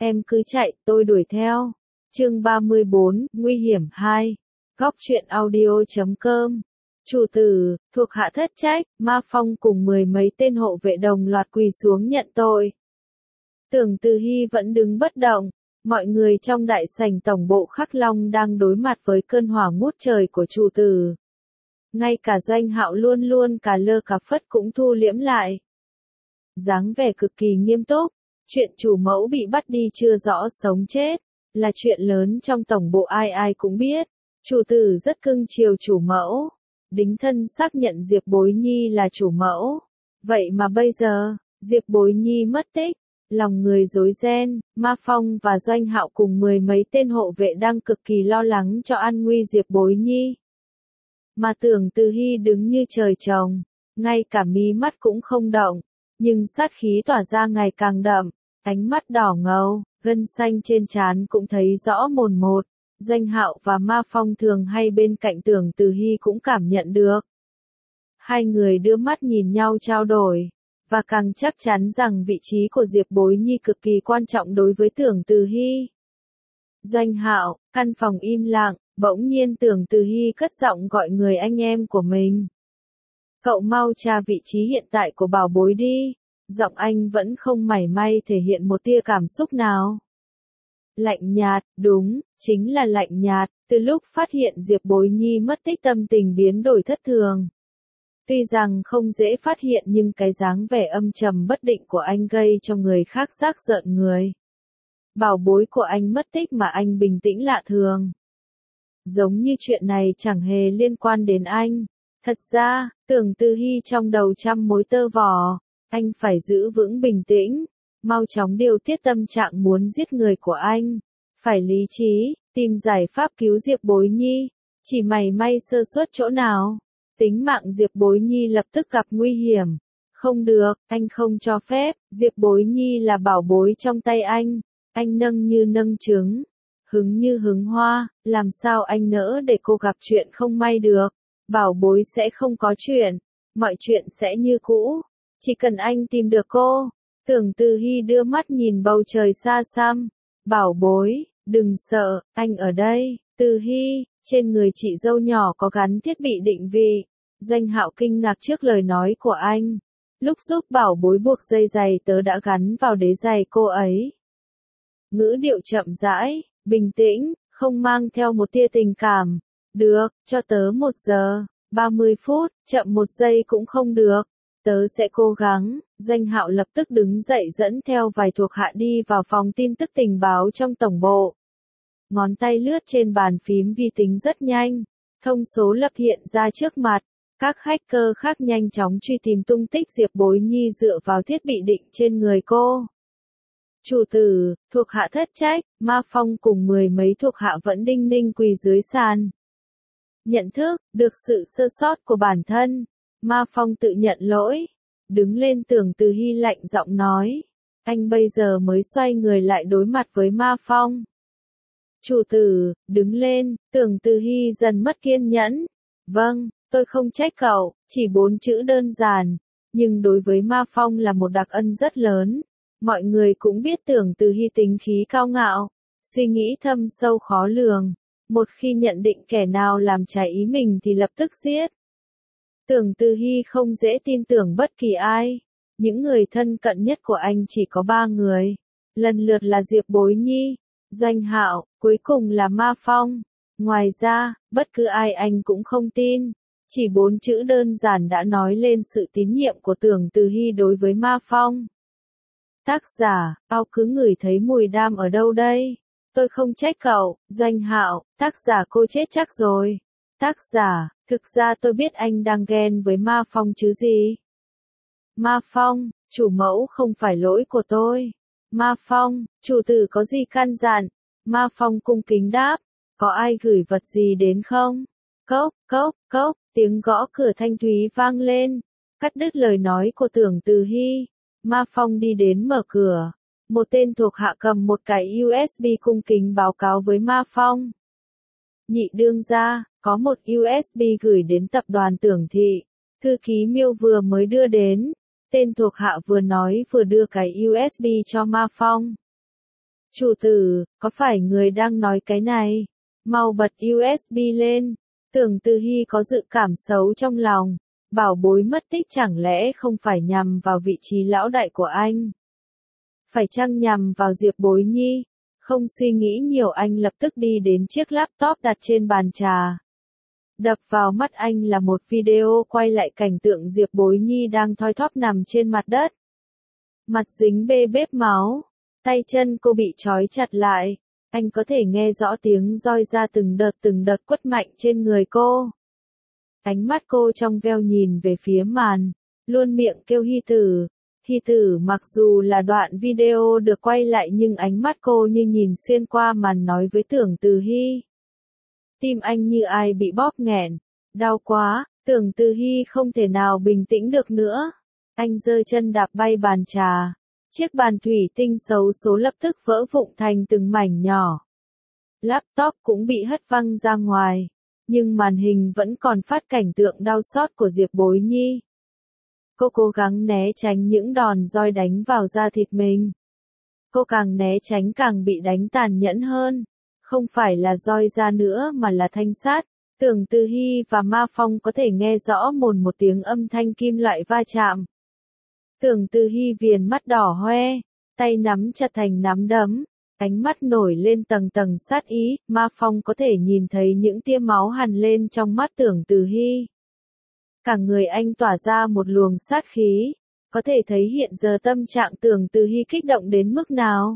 Em cứ chạy, tôi đuổi theo. Chương 34, Nguy hiểm 2. Góc truyện audio.com. Chủ tử, thuộc hạ thất trách, Ma Phong cùng mười mấy tên hộ vệ đồng loạt quỳ xuống nhận tội. Tưởng Từ Hy vẫn đứng bất động, mọi người trong đại sảnh tổng bộ Khắc Long đang đối mặt với cơn hỏa ngút trời của chủ tử. Ngay cả Doanh Hạo luôn luôn cả lơ cả phất cũng thu liễm lại. Dáng vẻ cực kỳ nghiêm túc, chuyện chủ mẫu bị bắt đi chưa rõ sống chết, là chuyện lớn trong tổng bộ ai ai cũng biết. Chủ tử rất cưng chiều chủ mẫu, đính thân xác nhận Diệp Bối Nhi là chủ mẫu. Vậy mà bây giờ, Diệp Bối Nhi mất tích, lòng người rối ren, Ma Phong và Doanh Hạo cùng mười mấy tên hộ vệ đang cực kỳ lo lắng cho an nguy Diệp Bối Nhi. Mà Tưởng Từ Hy đứng như trời trồng, ngay cả mí mắt cũng không động, nhưng sát khí tỏa ra ngày càng đậm, ánh mắt đỏ ngầu, gân xanh trên trán cũng thấy rõ mồn một. Doanh Hạo và Ma Phong thường hay bên cạnh Tưởng Từ Hy cũng cảm nhận được. Hai người đưa mắt nhìn nhau trao đổi, và càng chắc chắn rằng vị trí của Diệp Bối Nhi cực kỳ quan trọng đối với Tưởng Từ Hy. Doanh Hạo, căn phòng im lặng, bỗng nhiên Tưởng Từ Hy cất giọng gọi người anh em của mình. Cậu mau tra vị trí hiện tại của bảo bối đi. Giọng anh vẫn không mảy may thể hiện một tia cảm xúc nào. Lạnh nhạt, đúng, chính là lạnh nhạt, từ lúc phát hiện Diệp Bối Nhi mất tích tâm tình biến đổi thất thường. Tuy rằng không dễ phát hiện nhưng cái dáng vẻ âm trầm bất định của anh gây cho người khác rác rợn người. Bảo bối của anh mất tích mà anh bình tĩnh lạ thường. Giống như chuyện này chẳng hề liên quan đến anh. Thật ra, Tưởng Từ Hy trong đầu trăm mối tơ vò, anh phải giữ vững bình tĩnh, mau chóng điều tiết tâm trạng muốn giết người của anh. Phải lý trí, tìm giải pháp cứu Diệp Bối Nhi, chỉ mảy may sơ suất chỗ nào, tính mạng Diệp Bối Nhi lập tức gặp nguy hiểm. Không được, anh không cho phép, Diệp Bối Nhi là bảo bối trong tay anh nâng như nâng trứng, hứng như hứng hoa, làm sao anh nỡ để cô gặp chuyện không may được. Bảo bối sẽ không có chuyện, mọi chuyện sẽ như cũ, chỉ cần anh tìm được cô. Tưởng Từ Hy đưa mắt nhìn bầu trời xa xăm. Bảo bối, đừng sợ, anh ở đây. Từ Hy, trên người chị dâu nhỏ có gắn thiết bị định vị. Doanh Hạo kinh ngạc trước lời nói của anh. Lúc giúp bảo bối buộc dây giày tớ đã gắn vào đế giày cô ấy. Ngữ điệu chậm rãi, bình tĩnh, không mang theo một tia tình cảm. Được, cho tớ 1 giờ, 30 phút, chậm 1 giây cũng không được. Tớ sẽ cố gắng. Doanh Hạo lập tức đứng dậy dẫn theo vài thuộc hạ đi vào phòng tin tức tình báo trong tổng bộ. Ngón tay lướt trên bàn phím vi tính rất nhanh. Thông số lập hiện ra trước mặt. Các hacker khác nhanh chóng truy tìm tung tích Diệp Bối Nhi dựa vào thiết bị định trên người cô. Chủ tử, thuộc hạ thất trách, Ma Phong cùng mười mấy thuộc hạ vẫn đinh ninh quỳ dưới sàn. Nhận thức được sự sơ sót của bản thân, Ma Phong tự nhận lỗi. Đứng lên Tưởng Từ Hy lạnh giọng nói. Anh bây giờ mới xoay người lại đối mặt với Ma Phong. Chủ tử, đứng lên, Tưởng Từ Hy dần mất kiên nhẫn. Vâng, tôi không trách cậu, chỉ 4 chữ đơn giản. Nhưng đối với Ma Phong là một đặc ân rất lớn. Mọi người cũng biết Tưởng Từ Hy tính khí cao ngạo, suy nghĩ thâm sâu khó lường. Một khi nhận định kẻ nào làm trái ý mình thì lập tức giết. Tưởng Từ Hy không dễ tin tưởng bất kỳ ai. Những người thân cận nhất của anh chỉ có 3 người. Lần lượt là Diệp Bối Nhi, Doanh Hạo, cuối cùng là Ma Phong. Ngoài ra, bất cứ ai anh cũng không tin. Chỉ 4 chữ đơn giản đã nói lên sự tín nhiệm của Tưởng Từ Hy đối với Ma Phong. Tác giả, ao cứ ngửi thấy mùi đam ở đâu đây? Tôi không trách cậu, Doanh Hạo, tác giả cô chết chắc rồi. Tác giả, thực ra tôi biết anh đang ghen với Ma Phong chứ gì. Ma Phong, chủ mẫu không phải lỗi của tôi. Ma Phong, chủ tử có gì căn dặn? Ma Phong cung kính đáp, có ai gửi vật gì đến không? Cốc, cốc, cốc, tiếng gõ cửa thanh thúy vang lên, cắt đứt lời nói của Tưởng Từ Hy. Ma Phong đi đến mở cửa. Một tên thuộc hạ cầm một cái USB cung kính báo cáo với Ma Phong. Nhị đương gia, có một USB gửi đến tập đoàn Tưởng Thị. Thư ký Miêu vừa mới đưa đến. Tên thuộc hạ vừa nói vừa đưa cái USB cho Ma Phong. Chủ tử, có phải người đang nói cái này? Mau bật USB lên. Tưởng Từ Hy có dự cảm xấu trong lòng. Bảo bối mất tích chẳng lẽ không phải nhằm vào vị trí lão đại của anh? Phải chăng nhằm vào Diệp Bối Nhi? Không suy nghĩ nhiều anh lập tức đi đến chiếc laptop đặt trên bàn trà. Đập vào mắt anh là một video quay lại cảnh tượng Diệp Bối Nhi đang thoi thóp nằm trên mặt đất. Mặt dính bê bết máu, tay chân cô bị trói chặt lại. Anh có thể nghe rõ tiếng roi ra từng đợt quất mạnh trên người cô. Ánh mắt cô trong veo nhìn về phía màn, luôn miệng kêu Hy Tử. Hy Tử mặc dù là đoạn video được quay lại nhưng ánh mắt cô như nhìn xuyên qua màn nói với Tưởng Từ Hy. Tim anh như ai bị bóp nghẹn, đau quá, Tưởng Từ Hy không thể nào bình tĩnh được nữa. Anh giơ chân đạp bay bàn trà, chiếc bàn thủy tinh xấu số lập tức vỡ vụn thành từng mảnh nhỏ. Laptop cũng bị hất văng ra ngoài, nhưng màn hình vẫn còn phát cảnh tượng đau xót của Diệp Bối Nhi. Cô cố gắng né tránh những đòn roi đánh vào da thịt mình. Cô càng né tránh càng bị đánh tàn nhẫn hơn. Không phải là roi ra nữa mà là thanh sát. Tưởng Từ Hy và Ma Phong có thể nghe rõ một tiếng âm thanh kim loại va chạm. Tưởng Từ Hy viền mắt đỏ hoe, tay nắm chặt thành nắm đấm, ánh mắt nổi lên tầng sát ý. Ma Phong có thể nhìn thấy những tia máu hằn lên trong mắt Tưởng Từ Hy. Cả người anh tỏa ra một luồng sát khí, có thể thấy hiện giờ tâm trạng Tưởng Từ Hy kích động đến mức nào.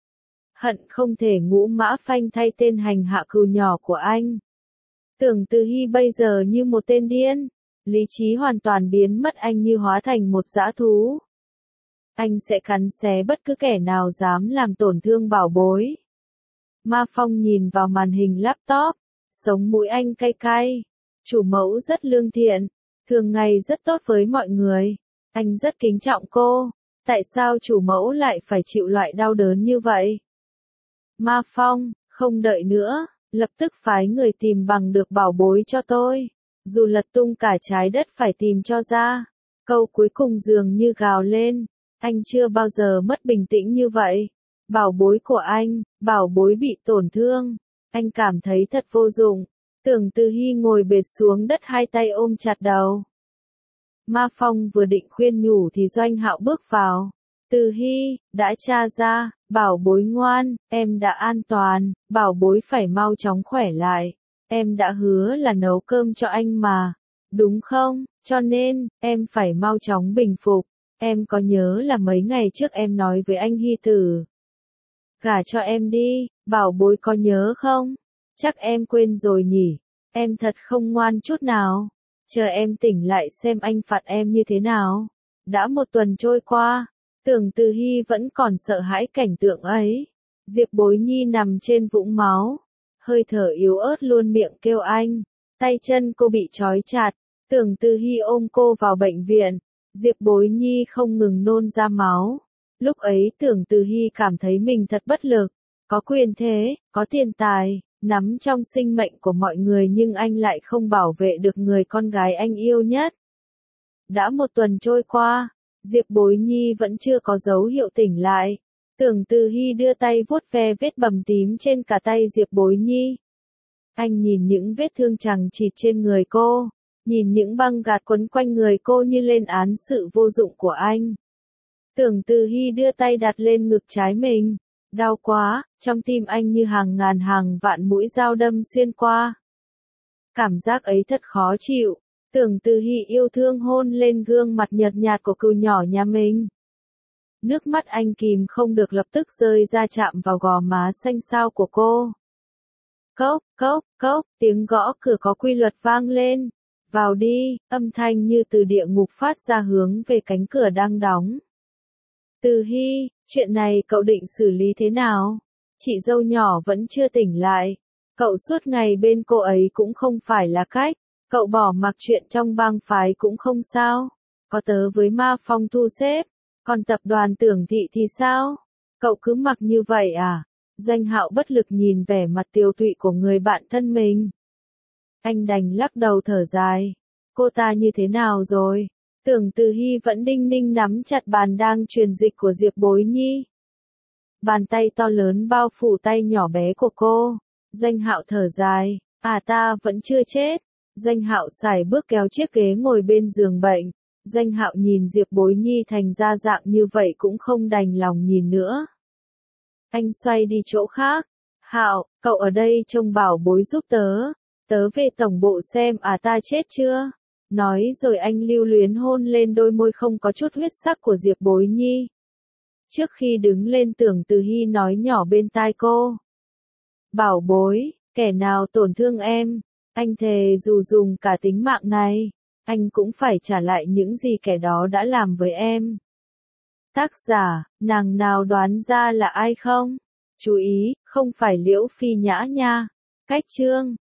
Hận không thể ngũ mã phanh thay tên hành hạ cừu nhỏ của anh. Tưởng Từ Hy bây giờ như một tên điên, lý trí hoàn toàn biến mất, anh như hóa thành một dã thú. Anh sẽ cắn xé bất cứ kẻ nào dám làm tổn thương bảo bối. Ma Phong nhìn vào màn hình laptop, sống mũi anh cay cay. Chủ mẫu rất lương thiện, thường ngày rất tốt với mọi người. Anh rất kính trọng cô. Tại sao chủ mẫu lại phải chịu loại đau đớn như vậy? Ma Phong, không đợi nữa, lập tức phái người tìm bằng được bảo bối cho tôi. Dù lật tung cả trái đất phải tìm cho ra. Câu cuối cùng dường như gào lên. Anh chưa bao giờ mất bình tĩnh như vậy. Bảo bối của anh, bảo bối bị tổn thương. Anh cảm thấy thật vô dụng. Tưởng Từ Hy ngồi bệt xuống đất, hai tay ôm chặt đầu. Ma Phong vừa định khuyên nhủ thì Doanh Hạo bước vào. Từ Hy, đã tra ra, bảo bối ngoan, em đã an toàn, bảo bối phải mau chóng khỏe lại. Em đã hứa là nấu cơm cho anh mà, đúng không? Cho nên, em phải mau chóng bình phục. Em có nhớ là mấy ngày trước em nói với anh Hy Tử. Gả cho em đi, bảo bối có nhớ không? Chắc em quên rồi nhỉ, em thật không ngoan chút nào. Chờ em tỉnh lại xem anh phạt em như thế nào. Đã một tuần trôi qua, Tưởng Từ Hy vẫn còn sợ hãi cảnh tượng ấy. Diệp Bối Nhi nằm trên vũng máu, hơi thở yếu ớt luôn miệng kêu anh. Tay chân cô bị trói chặt, Tưởng Từ Hy ôm cô vào bệnh viện. Diệp Bối Nhi không ngừng nôn ra máu. Lúc ấy Tưởng Từ Hy cảm thấy mình thật bất lực. Có quyền thế, có tiền tài, nắm trong sinh mệnh của mọi người nhưng anh lại không bảo vệ được người con gái anh yêu nhất. Đã một tuần trôi qua, Diệp Bối Nhi vẫn chưa có dấu hiệu tỉnh lại. Tưởng Từ Hy đưa tay vuốt ve vết bầm tím trên cả tay Diệp Bối Nhi. Anh nhìn những vết thương chằng chịt trên người cô, nhìn những băng gạc quấn quanh người cô như lên án sự vô dụng của anh. Tưởng Từ Hy đưa tay đặt lên ngực trái mình. Đau quá, trong tim anh như hàng ngàn hàng vạn mũi dao đâm xuyên qua. Cảm giác ấy thật khó chịu. Tưởng Từ Hy yêu thương hôn lên gương mặt nhợt nhạt của cừu nhỏ nhà mình. Nước mắt anh kìm không được lập tức rơi ra chạm vào gò má xanh xao của cô. Cốc, cốc, cốc, tiếng gõ cửa có quy luật vang lên. Vào đi, âm thanh như từ địa ngục phát ra hướng về cánh cửa đang đóng. Từ Hy, chuyện này cậu định xử lý thế nào? Chị dâu nhỏ vẫn chưa tỉnh lại. Cậu suốt ngày bên cô ấy cũng không phải là cách. Cậu bỏ mặc chuyện trong bang phái cũng không sao. Có tớ với Ma Phong thu xếp. Còn tập đoàn Tưởng Thị thì sao? Cậu cứ mặc như vậy à? Doanh Hạo bất lực nhìn vẻ mặt tiêu tụy của người bạn thân mình. Anh đành lắc đầu thở dài. Cô ta như thế nào rồi? Tưởng Từ Hy vẫn đinh ninh nắm chặt bàn đang truyền dịch của Diệp Bối Nhi. Bàn tay to lớn bao phủ tay nhỏ bé của cô. Doanh Hạo thở dài, ta vẫn chưa chết. Doanh Hạo sải bước kéo chiếc ghế ngồi bên giường bệnh. Doanh Hạo nhìn Diệp Bối Nhi thành ra dạng như vậy cũng không đành lòng nhìn nữa. Anh xoay đi chỗ khác. Hạo, cậu ở đây trông Bảo Bối giúp tớ. Tớ về tổng bộ xem ta chết chưa. Nói rồi anh lưu luyến hôn lên đôi môi không có chút huyết sắc của Diệp Bối Nhi. Trước khi đứng lên Tưởng Từ Hy nói nhỏ bên tai cô. Bảo Bối, kẻ nào tổn thương em, anh thề dù dùng cả tính mạng này, anh cũng phải trả lại những gì kẻ đó đã làm với em. Tác giả, nàng nào đoán ra là ai không? Chú ý, không phải Liễu Phi Nhã nha. Cách chương